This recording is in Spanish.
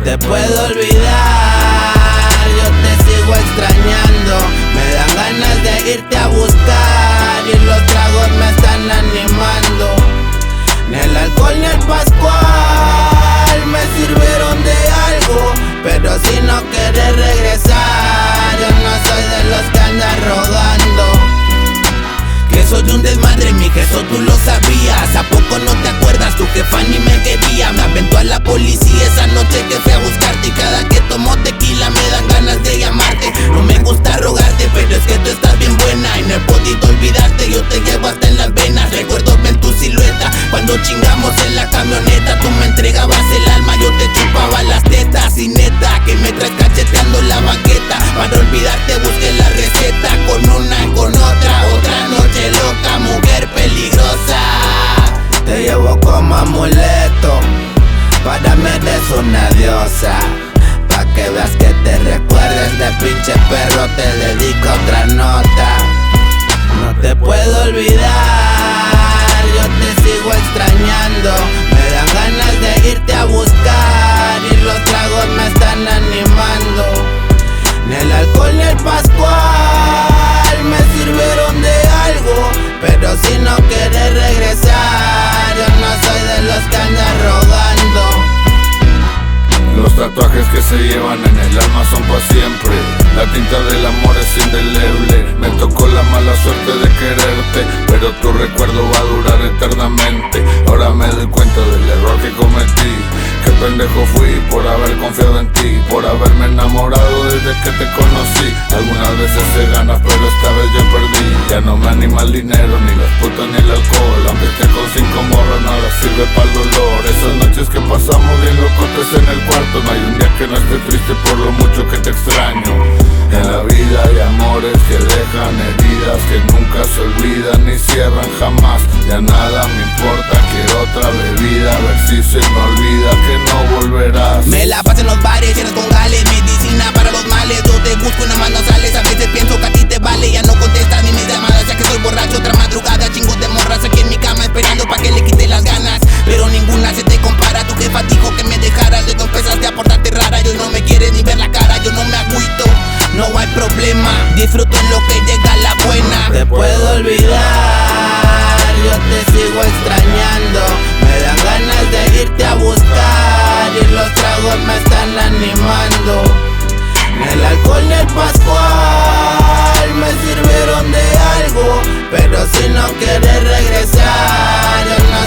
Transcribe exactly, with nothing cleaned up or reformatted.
te puedo olvidar, yo te sigo extrañando. Me dan ganas de irte a buscar y los tragos me están animando. Ni el alcohol ni el pascual me sirvieron de algo, pero si no quieres regresar, yo no soy de los que andan rogando. Que soy un desmadre, mi eso tú lo sabías. ¿A poco no te acuerdas? Tu jefa ni me quería. Me aventó a la policía esa noche que fui a buscarte. Y cada que tomo tequila me dan ganas de llamarte. No me gusta rogarte, pero es que tú estás bien buena y no he podido olvidarte, yo te llevo hasta en las venas. Recuerdo ver tu silueta cuando chingamos en la camioneta. Tú me entregabas el alma, yo te chupaba las tetas. Y neta, que me traes cacheteando la banqueta. Para olvidarte busqué la receta. Con una y con otra, otra noche loca, mujer peligrosa. Te llevo como amuleto, para mí eres una diosa. Pa' que veas que te recuerdes de pinche perro, te dedico otra nota. No te puedo olvidar, yo te sigo extrañando. Me dan ganas de irte a buscar y los tragos me están animando. Ni el alcohol ni el pascual me sirvieron de algo, pero si no quieres regresar, yo no soy de los que andan rogando. Los tatuajes que se llevan en el alma son pa' siempre. La tinta del amor es indeleble. Me tocó la mala suerte de quererte, pero tu recuerdo va a durar eternamente. Ahora me doy cuenta del error que cometí. Qué pendejo fui por haber confiado en ti, por haberme enamorado desde que te conocí. Algunas veces se gana, pero esta vez yo perdí. Ya no me anima el dinero, ni las putas ni el alcohol. Aunque esté con cinco morras, nada sirve para el dolor. Esas noches que pasamos bien locotes en el cuarto, no hay un día que no esté triste por lo mucho que te extraño. En la vida hay amores que dejan heridas que nunca se olvidan ni cierran jamás. Ya nada me importa, quiero otra bebida, a ver si se me olvida que no volverás. Me la paso en los bares llenos con gales, medicina para los males. Yo te busco y nada más no sales, a veces pienso que a ti te vale. Ya no contestas ni mis llamadas, ya que soy borracho. Otra madrugada, chingos de morras aquí en mi cama esperando pa' que le quite las ganas, pero ninguna se te compara. Tu jefa dijo que me dejaras, de dos empezaste a portarte rara. Yo no me quieres ni ver la cara, yo no me agüito, no hay problema, disfruto en lo que llega la buena. Te puedo olvidar, yo te sigo extrañando. Me dan ganas de irte a buscar y los tragos me están animando. Ni el alcohol ni el pascual me sirvieron de algo, pero si no quieres regresar, yo no